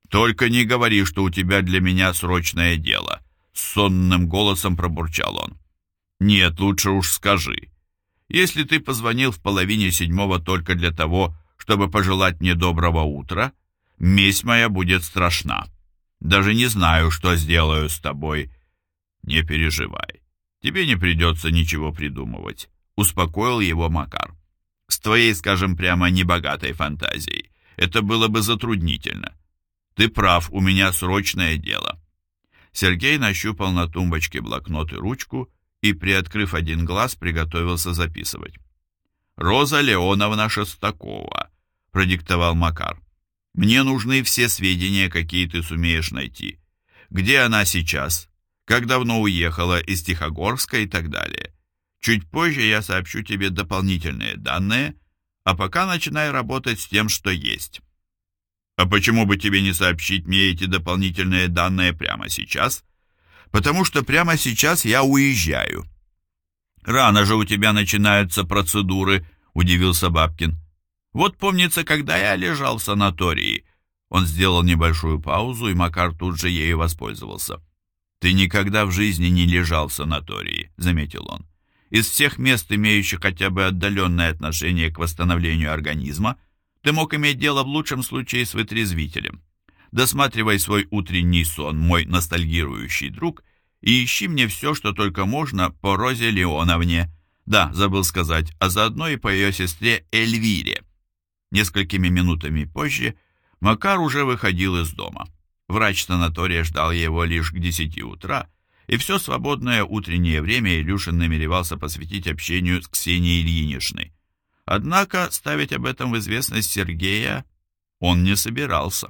«Только не говори, что у тебя для меня срочное дело», — сонным голосом пробурчал он. «Нет, лучше уж скажи. Если ты позвонил в 6:30 только для того, чтобы пожелать мне доброго утра, месть моя будет страшна. Даже не знаю, что сделаю с тобой». «Не переживай, тебе не придется ничего придумывать», — успокоил его Макар. «С твоей, скажем прямо, небогатой фантазией это было бы затруднительно. Ты прав, у меня срочное дело». Сергей нащупал на тумбочке блокнот и ручку и, приоткрыв один глаз, приготовился записывать. «Роза Леоновна Шестакова», — продиктовал Макар. «Мне нужны все сведения, какие ты сумеешь найти. Где она сейчас, как давно уехала из Тихогорска и так далее. Чуть позже я сообщу тебе дополнительные данные, а пока начинай работать с тем, что есть». «А почему бы тебе не сообщить мне эти дополнительные данные прямо сейчас?» «Потому что прямо сейчас я уезжаю». «Рано же у тебя начинаются процедуры», — удивился Бабкин. «Вот помнится, когда я лежал в санатории». Он сделал небольшую паузу, и Макар тут же ею воспользовался. «Ты никогда в жизни не лежал в санатории», — заметил он. «Из всех мест, имеющих хотя бы отдаленное отношение к восстановлению организма, ты мог иметь дело в лучшем случае с вытрезвителем. Досматривай свой утренний сон, мой ностальгирующий друг, и ищи мне все, что только можно по Розе Леоновне. Да, забыл сказать, а заодно и по ее сестре Эльвире». Несколькими минутами позже Макар уже выходил из дома. Врач санатория ждал его лишь к 10 утра, и все свободное утреннее время Илюшин намеревался посвятить общению с Ксенией Ильиничной. Однако ставить об этом в известность Сергея он не собирался.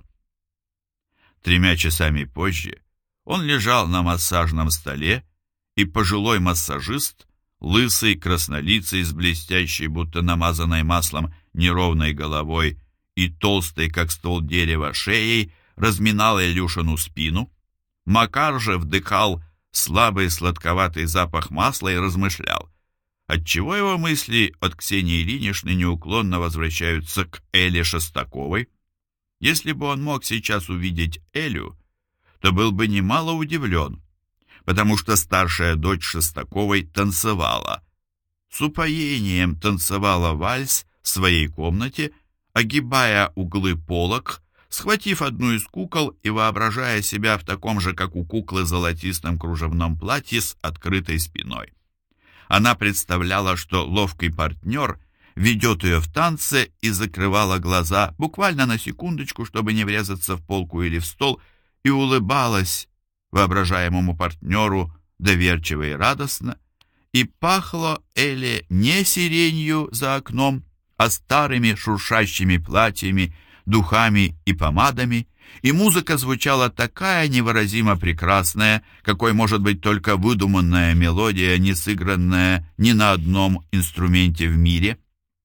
3 часами позже он лежал на массажном столе, и пожилой массажист, лысый, краснолицый, с блестящей, будто намазанной маслом, неровной головой и толстой, как ствол дерева, шеей, разминал Илюшину спину. Макар же вдыхал слабый сладковатый запах масла и размышлял, отчего его мысли от Ксении Ильиничны неуклонно возвращаются к Элле Шестаковой. Если бы он мог сейчас увидеть Элю, то был бы немало удивлен, потому что старшая дочь Шестаковой танцевала. С упоением танцевала вальс в своей комнате, огибая углы полок, схватив одну из кукол и воображая себя в таком же, как у куклы, золотистом кружевном платье с открытой спиной. Она представляла, что ловкий партнер ведет ее в танце, и закрывала глаза буквально на секундочку, чтобы не врезаться в полку или в стол, и улыбалась воображаемому партнеру доверчиво и радостно, и пахло Эле не сиренью за окном, а старыми шуршащими платьями, духами и помадами, и музыка звучала такая невыразимо прекрасная, какой может быть только выдуманная мелодия, не сыгранная ни на одном инструменте в мире.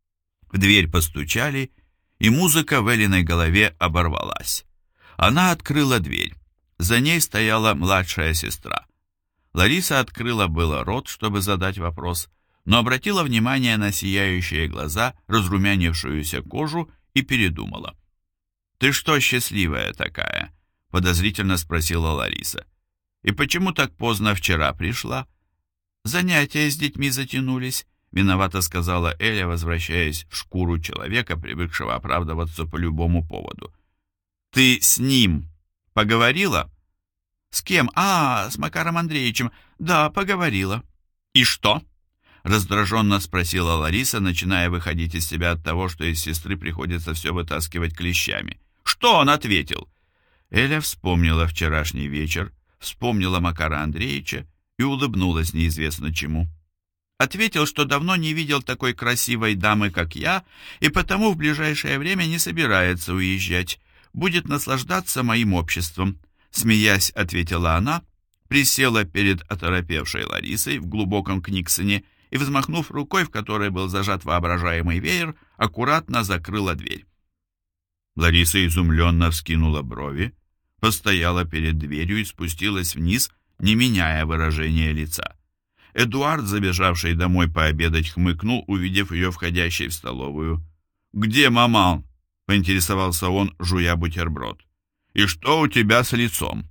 В дверь постучали, и музыка в Элиной голове оборвалась. Она открыла дверь. За ней стояла младшая сестра. Лариса открыла было рот, чтобы задать вопрос, но обратила внимание на сияющие глаза, разрумянившуюся кожу, и передумала. «Ты что, счастливая такая?» — подозрительно спросила Лариса. «И почему так поздно вчера пришла?» «Занятия с детьми затянулись», — виновато сказала Эля, возвращаясь в шкуру человека, привыкшего оправдываться по любому поводу. «Ты с ним поговорила?» «С кем? С Макаром Андреевичем. Да, поговорила». «И что?» — раздраженно спросила Лариса, начиная выходить из себя от того, что из сестры приходится все вытаскивать клещами. «Что он ответил?» Эля вспомнила вчерашний вечер, вспомнила Макара Андреевича и улыбнулась неизвестно чему. «Ответил, что давно не видел такой красивой дамы, как я, и потому в ближайшее время не собирается уезжать, будет наслаждаться моим обществом». Смеясь, ответила она, присела перед оторопевшей Ларисой в глубоком книксоне и, взмахнув рукой, в которой был зажат воображаемый веер, аккуратно закрыла дверь. Лариса изумленно вскинула брови, постояла перед дверью и спустилась вниз, не меняя выражения лица. Эдуард, забежавший домой пообедать, хмыкнул, увидев ее входящей в столовую. «Где маман?» — поинтересовался он, жуя бутерброд. И что у тебя с лицом?»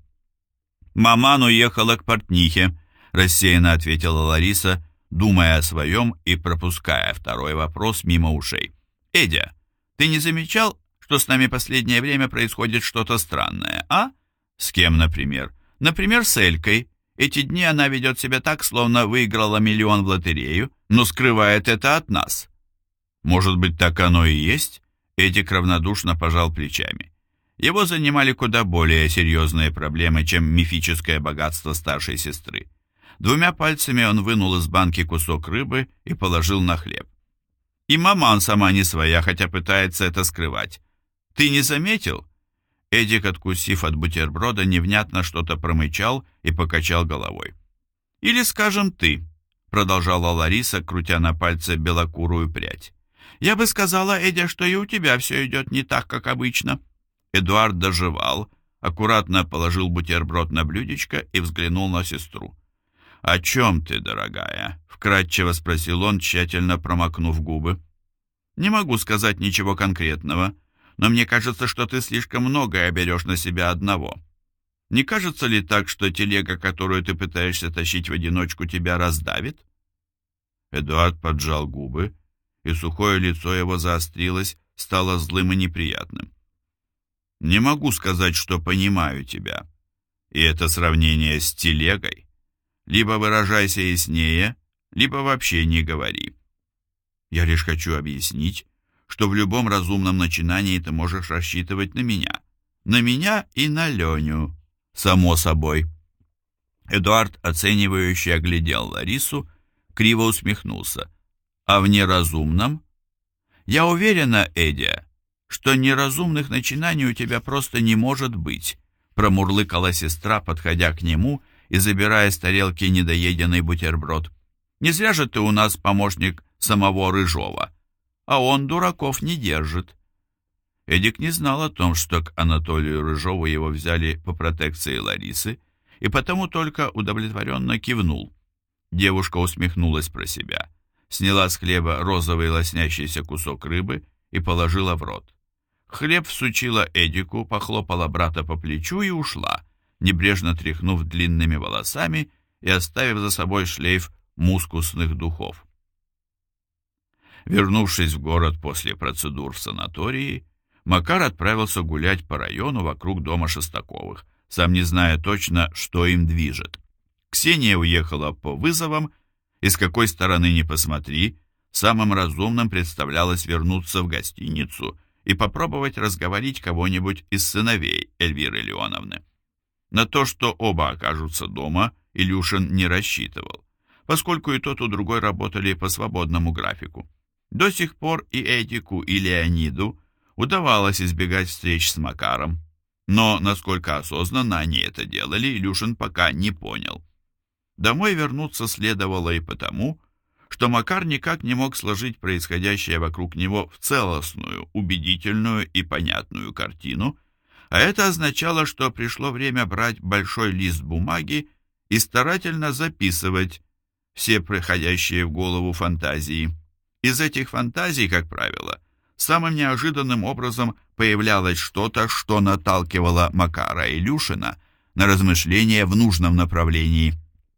«Маман уехала к портнихе», — рассеянно ответила Лариса, думая о своем и пропуская второй вопрос мимо ушей. «Эдя, ты не замечал, что с нами последнее время происходит что-то странное, а? С кем, например? Например, с Элькой. Эти дни она ведет себя так, словно выиграла миллион в лотерею, но скрывает это от нас». «Может быть, так оно и есть?» Эдик равнодушно пожал плечами. Его занимали куда более серьезные проблемы, чем мифическое богатство старшей сестры. Двумя пальцами он вынул из банки кусок рыбы и положил на хлеб. И маман сама не своя, хотя пытается это скрывать. Ты не заметил? Эдик, откусив от бутерброда, невнятно что-то промычал и покачал головой. Или, скажем, ты, продолжала Лариса, крутя на пальце белокурую прядь. Я бы сказала, Эдя, что и у тебя все идет не так, как обычно. Эдуард дожевал, аккуратно положил бутерброд на блюдечко и взглянул на сестру. «О чем ты, дорогая?» — вкратчиво спросил он, тщательно промокнув губы. «Не могу сказать ничего конкретного, но мне кажется, что ты слишком многое берешь на себя одного. Не кажется ли так, что телега, которую ты пытаешься тащить в одиночку, тебя раздавит?» Эдуард поджал губы, и сухое лицо его заострилось, стало злым и неприятным. «Не могу сказать, что понимаю тебя. И это сравнение с телегой. Либо выражайся яснее, либо вообще не говори. Я лишь хочу объяснить, что в любом разумном начинании ты можешь рассчитывать на меня. На меня и на Леню, само собой». Эдуард, оценивающе оглядел Ларису, криво усмехнулся. «А в неразумном? Я уверена, Эдя, что неразумных начинаний у тебя просто не может быть», промурлыкала сестра, подходя к нему и забирая с тарелки недоеденный бутерброд. «Не зря же ты у нас помощник самого Рыжова, а он дураков не держит». Эдик не знал о том, что к Анатолию Рыжову его взяли по протекции Ларисы, и потому только удовлетворенно кивнул. Девушка усмехнулась про себя, сняла с хлеба розовый лоснящийся кусок рыбы и положила в рот. Хлеб всучила Эдику, похлопала брата по плечу и ушла, небрежно тряхнув длинными волосами и оставив за собой шлейф мускусных духов. Вернувшись в город после процедур в санатории, Макар отправился гулять по району вокруг дома Шестаковых, сам не зная точно, что им движет. Ксения уехала по вызовам, и с какой стороны ни посмотри, самым разумным представлялось вернуться в гостиницу и попробовать разговорить кого-нибудь из сыновей Эльвиры Леоновны. На то, что оба окажутся дома, Илюшин не рассчитывал, поскольку и тот, и другой работали по свободному графику. До сих пор и Эдику, и Леониду удавалось избегать встреч с Макаром, но насколько осознанно они это делали, Илюшин пока не понял. Домой вернуться следовало и потому, что Макар никак не мог сложить происходящее вокруг него в целостную, убедительную и понятную картину, а это означало, что пришло время брать большой лист бумаги и старательно записывать все приходящие в голову фантазии. Из этих фантазий, как правило, самым неожиданным образом появлялось что-то, что наталкивало Макара и Илюшина на размышления в нужном направлении.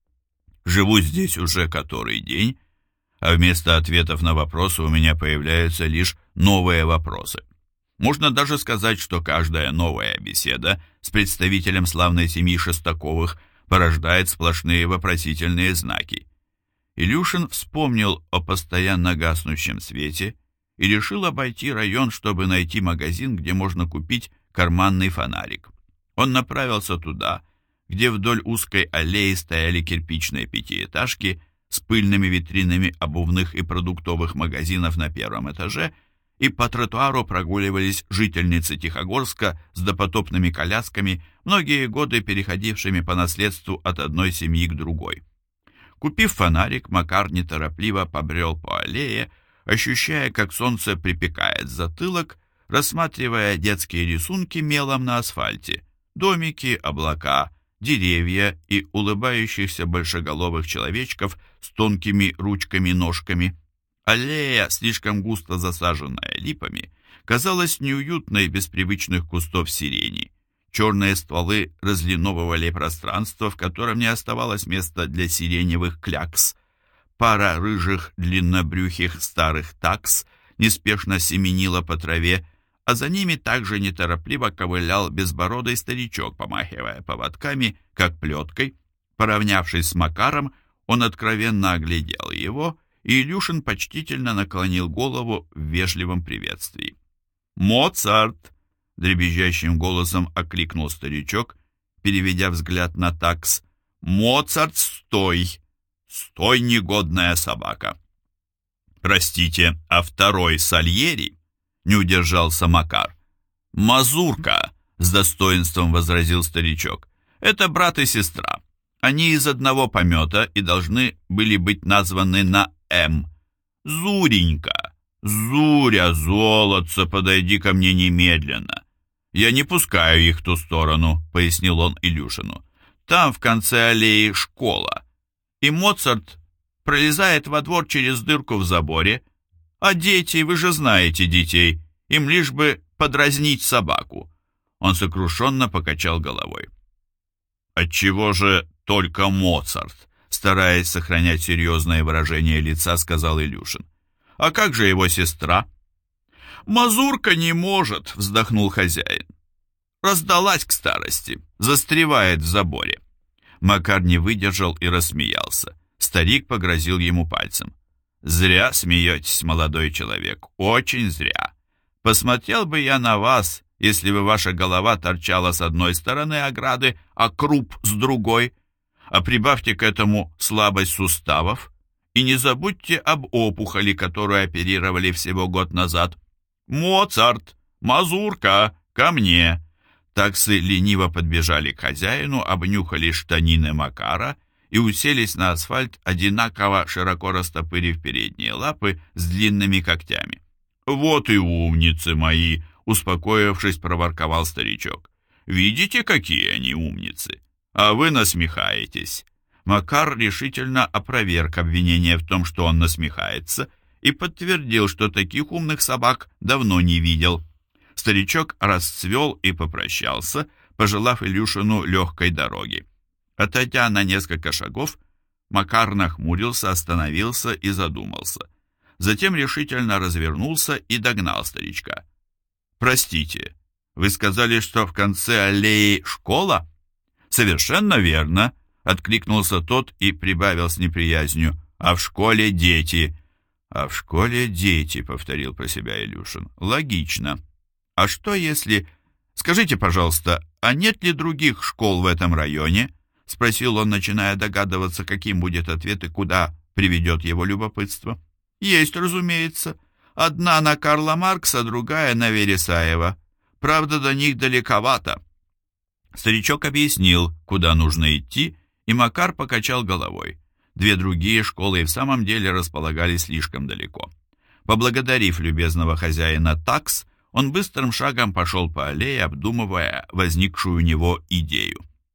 Живу здесь уже который день, а вместо ответов на вопросы у меня появляются лишь новые вопросы. Можно даже сказать, что каждая новая беседа с представителем славной семьи Шестаковых порождает сплошные вопросительные знаки. Илюшин вспомнил о постоянно гаснущем свете и решил обойти район, чтобы найти магазин, где можно купить карманный фонарик. Он направился туда, где вдоль узкой аллеи стояли кирпичные пятиэтажки с пыльными витринами обувных и продуктовых магазинов на первом этаже, и по тротуару прогуливались жительницы Тихогорска с допотопными колясками, многие годы переходившими по наследству от одной семьи к другой. Купив фонарик, Макар неторопливо побрел по аллее, ощущая, как солнце припекает затылок, рассматривая детские рисунки мелом на асфальте, домики, облака, деревья и улыбающихся большеголовых человечков с тонкими ручками-ножками. Аллея, слишком густо засаженная липами, казалась неуютной без привычных кустов сирени. черные стволы разлиновывали пространство, в котором не оставалось места для сиреневых клякс. Пара рыжих длиннобрюхих старых такс неспешно семенила по траве, а за ними также неторопливо ковылял безбородый старичок, помахивая поводками, как плеткой. Поравнявшись с Макаром, он откровенно оглядел его, и Илюшин почтительно наклонил голову в вежливом приветствии. «Моцарт!» — дребезжащим голосом окликнул старичок, переведя взгляд на такс. «Моцарт, стой! Стой, негодная собака!» «Простите, а второй Сальери?» — не удержался Макар. «Мазурка!» — с достоинством возразил старичок. «Это брат и сестра. Они из одного помета и должны были быть названы на «М». Зуренька! Зуря, золотце, подойди ко мне немедленно!» «Я не пускаю их в ту сторону», — пояснил он Илюшину. «Там в конце аллеи школа, и Моцарт пролезает во двор через дырку в заборе, а дети, вы же знаете детей, им лишь бы подразнить собаку». Он сокрушенно покачал головой. «Отчего же только Моцарт?» — стараясь сохранять серьезное выражение лица, сказал Илюшин. «А как же его сестра?» «Мазурка не может», — вздохнул хозяин. «Раздалась к старости, застревает в заборе». Макар не выдержал и рассмеялся. Старик погрозил ему пальцем. «Зря смеетесь, молодой человек, очень зря. Посмотрел бы я на вас, если бы ваша голова торчала с одной стороны ограды, а круп с другой. А прибавьте к этому слабость суставов, и не забудьте об опухоли, которую оперировали всего год назад. Моцарт, мазурка, ко мне!» Таксы лениво подбежали к хозяину, обнюхали штанины Макара и уселись на асфальт, одинаково широко растопырив передние лапы с длинными когтями. «Вот и умницы мои!» — успокоившись, проворковал старичок. «Видите, какие они умницы? А вы насмехаетесь!» Макар решительно опроверг обвинение в том, что он насмехается, и подтвердил, что таких умных собак давно не видел. Старичок расцвел и попрощался, пожелав Илюшину легкой дороги. Отойдя на несколько шагов, Макар нахмурился, остановился и задумался. Затем решительно развернулся и догнал старичка. «Простите, вы сказали, что в конце аллеи школа?» «Совершенно верно», — откликнулся тот и прибавил с неприязнью. «А в школе дети». «А в школе дети», — повторил про себя Илюшин. «Логично. А что если... Скажите, пожалуйста, а нет ли других школ в этом районе?» — спросил он, начиная догадываться, каким будет ответ и куда приведет его любопытство. «Есть, разумеется. Одна на Карла Маркса, другая на Вересаева. Правда, до них далековато». Старичок объяснил, куда нужно идти, и Макар покачал головой. Две другие школы и в самом деле располагались слишком далеко. Поблагодарив любезного хозяина такс, он быстрым шагом пошел по аллее, обдумывая возникшую у него идею.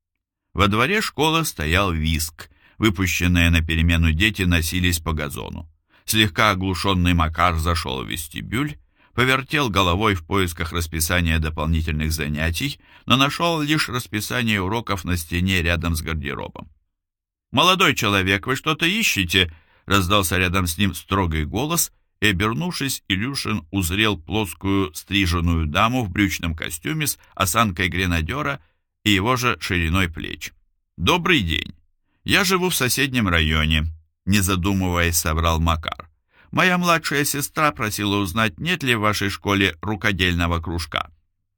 Во дворе школы стоял визг. Выпущенные на перемену дети носились по газону. Слегка оглушенный Макар зашел в вестибюль, повертел головой в поисках расписания дополнительных занятий, но нашел лишь расписание уроков на стене рядом с гардеробом. «Молодой человек, вы что-то ищете?» — раздался рядом с ним строгий голос, и, обернувшись, Илюшин узрел плоскую стриженную даму в брючном костюме с осанкой гренадера и его же шириной плеч. «Добрый день. Я живу в соседнем районе», — не задумываясь, соврал Макар. «Моя младшая сестра просила узнать, нет ли в вашей школе рукодельного кружка».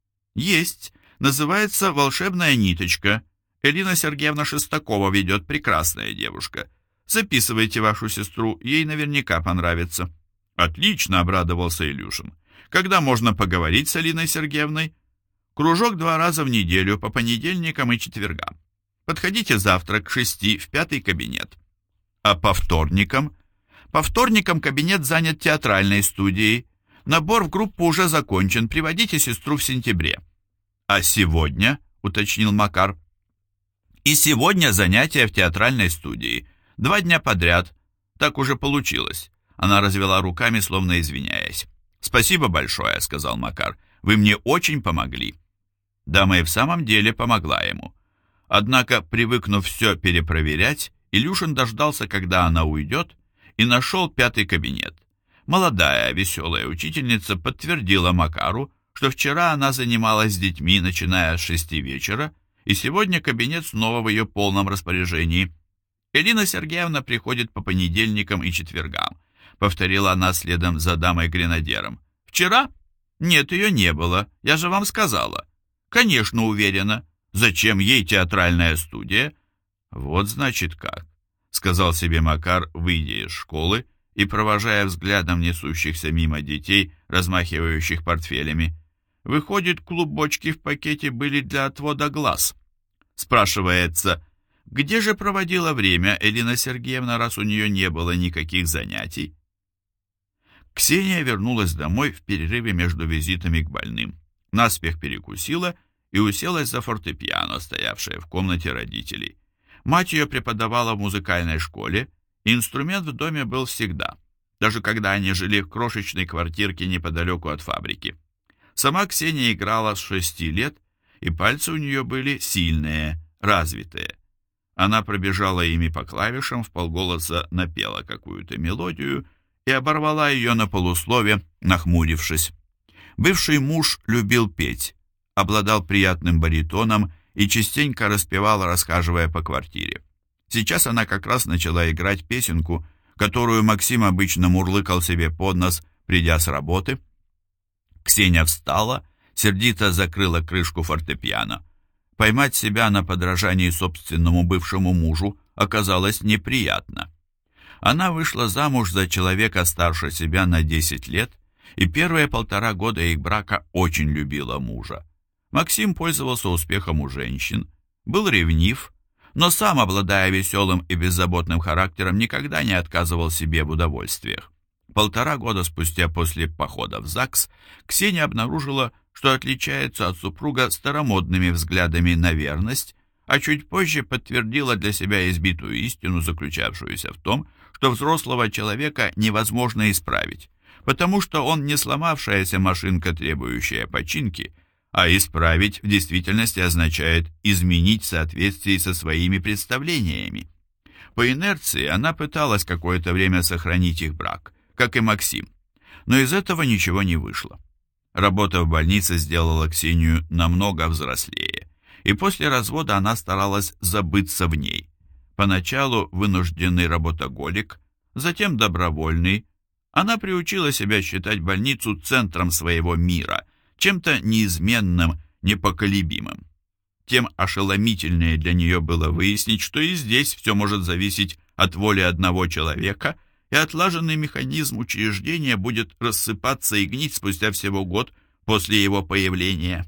«Есть. Называется «Волшебная ниточка». Элина Сергеевна Шестакова ведет, прекрасная девушка. Записывайте вашу сестру, ей наверняка понравится». «Отлично», — обрадовался Илюшин. «Когда можно поговорить с Алиной Сергеевной?» «Кружок 2 раза в неделю, по понедельникам и четвергам. Подходите завтра к 6 в 5 кабинет». «А по вторникам?» «По вторникам кабинет занят театральной студией. Набор в группу уже закончен, приводите сестру в сентябре». «А сегодня?» — уточнил Макар. «И сегодня занятия в театральной студии. 2 дня подряд. Так уже получилось». Она развела руками, словно извиняясь. «Спасибо большое», — сказал Макар. «Вы мне очень помогли». Дама и в самом деле помогла ему. Однако, привыкнув все перепроверять, Илюшин дождался, когда она уйдет, и нашел 5-й кабинет. Молодая, веселая учительница подтвердила Макару, что вчера она занималась с детьми, начиная с 6 вечера, и сегодня кабинет снова в ее полном распоряжении. «Элина Сергеевна приходит по понедельникам и четвергам», повторила она следом за дамой-гренадером. «Вчера? Нет, ее не было, я же вам сказала». «Конечно, уверена. Зачем ей театральная студия?» «Вот значит как», сказал себе Макар, выйдя из школы и провожая взглядом несущихся мимо детей, размахивающих портфелями. «Выходит, клубочки в пакете были для отвода глаз». Спрашивается, где же проводила время Элина Сергеевна, раз у нее не было никаких занятий? Ксения вернулась домой в перерыве между визитами к больным. Наспех перекусила и уселась за фортепиано, стоявшее в комнате родителей. Мать ее преподавала в музыкальной школе, и инструмент в доме был всегда, даже когда они жили в крошечной квартирке неподалеку от фабрики. Сама Ксения играла с 6 лет, и пальцы у нее были сильные, развитые. Она пробежала ими по клавишам, вполголоса напела какую-то мелодию и оборвала ее на полуслове, нахмурившись. Бывший муж любил петь, обладал приятным баритоном и частенько распевал, расхаживая по квартире. Сейчас она как раз начала играть песенку, которую Максим обычно мурлыкал себе под нос, придя с работы. Ксения встала, сердито закрыла крышку фортепиано. Поймать себя на подражании собственному бывшему мужу оказалось неприятно. Она вышла замуж за человека старше себя на 10 лет, и первые 1,5 года их брака очень любила мужа. Максим пользовался успехом у женщин, был ревнив, но сам, обладая веселым и беззаботным характером, никогда не отказывал себе в удовольствиях. 1,5 года спустя после похода в ЗАГС Ксения обнаружила, что отличается от супруга старомодными взглядами на верность, а чуть позже подтвердила для себя избитую истину, заключавшуюся в том, что взрослого человека невозможно исправить, потому что он не сломавшаяся машинка, требующая починки, а исправить в действительности означает изменить в соответствии со своими представлениями. По инерции она пыталась какое-то время сохранить их брак, как и Максим, но из этого ничего не вышло. Работа в больнице сделала Ксению намного взрослее, и после развода она старалась забыться в ней. Поначалу вынужденный работоголик, затем добровольный, она приучила себя считать больницу центром своего мира, чем-то неизменным, непоколебимым. Тем ошеломительнее для нее было выяснить, что и здесь все может зависеть от воли одного человека, и отлаженный механизм учреждения будет рассыпаться и гнить спустя всего год после его появления.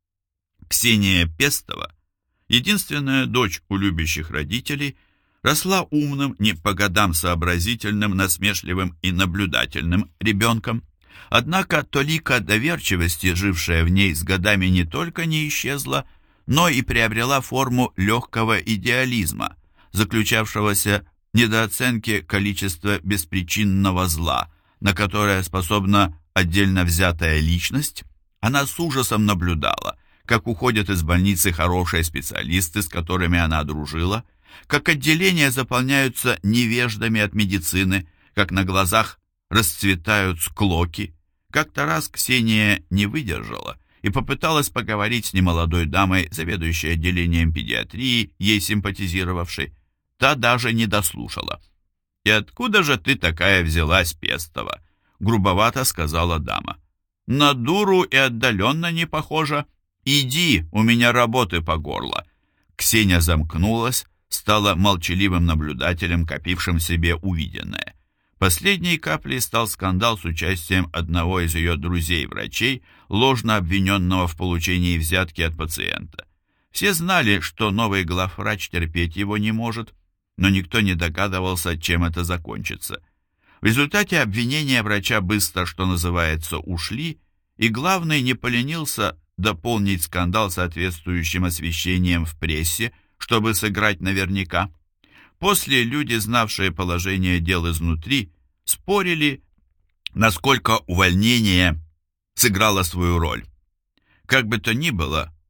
Ксения Пестова, единственная дочь у любящих родителей, росла умным, не по годам сообразительным, насмешливым и наблюдательным ребенком. Однако толика доверчивости, жившая в ней с годами, не только не исчезла, но и приобрела форму легкого идеализма, заключавшегося в недооценке количества беспричинного зла, на которое способна отдельно взятая личность. Она с ужасом наблюдала, как уходят из больницы хорошие специалисты, с которыми она дружила, как отделения заполняются невеждами от медицины, как на глазах расцветают склоки. Как-то раз Ксения не выдержала и попыталась поговорить с немолодой дамой, заведующей отделением педиатрии, ей симпатизировавшей. Та даже не дослушала. «И откуда же ты такая взялась, Пестова?» — грубовато сказала дама. «На дуру и отдаленно не похожа. Иди, у меня работы по горло». Ксения замкнулась, стала молчаливым наблюдателем, копившим в себе увиденное. Последней каплей стал скандал с участием одного из ее друзей-врачей, ложно обвиненного в получении взятки от пациента. Все знали, что новый главврач терпеть его не может, но никто не догадывался, чем это закончится. В результате обвинения врача быстро, что называется, ушли, и главный не поленился дополнить скандал соответствующим освещением в прессе, чтобы сыграть наверняка. После люди, знавшие положение дел изнутри, спорили, насколько увольнение сыграло свою роль. Как бы то ни было,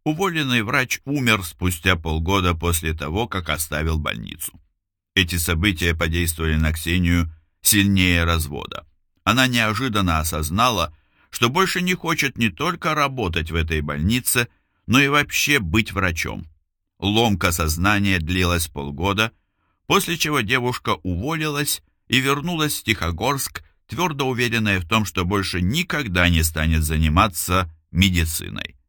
Уволенный врач умер спустя полгода после того, как оставил больницу. Эти события подействовали на Ксению сильнее развода. Она неожиданно осознала, что больше не хочет не только работать в этой больнице, но и вообще быть врачом. Ломка сознания длилась полгода, после чего девушка уволилась и вернулась в Тихогорск, твердо уверенная в том, что больше никогда не станет заниматься медициной.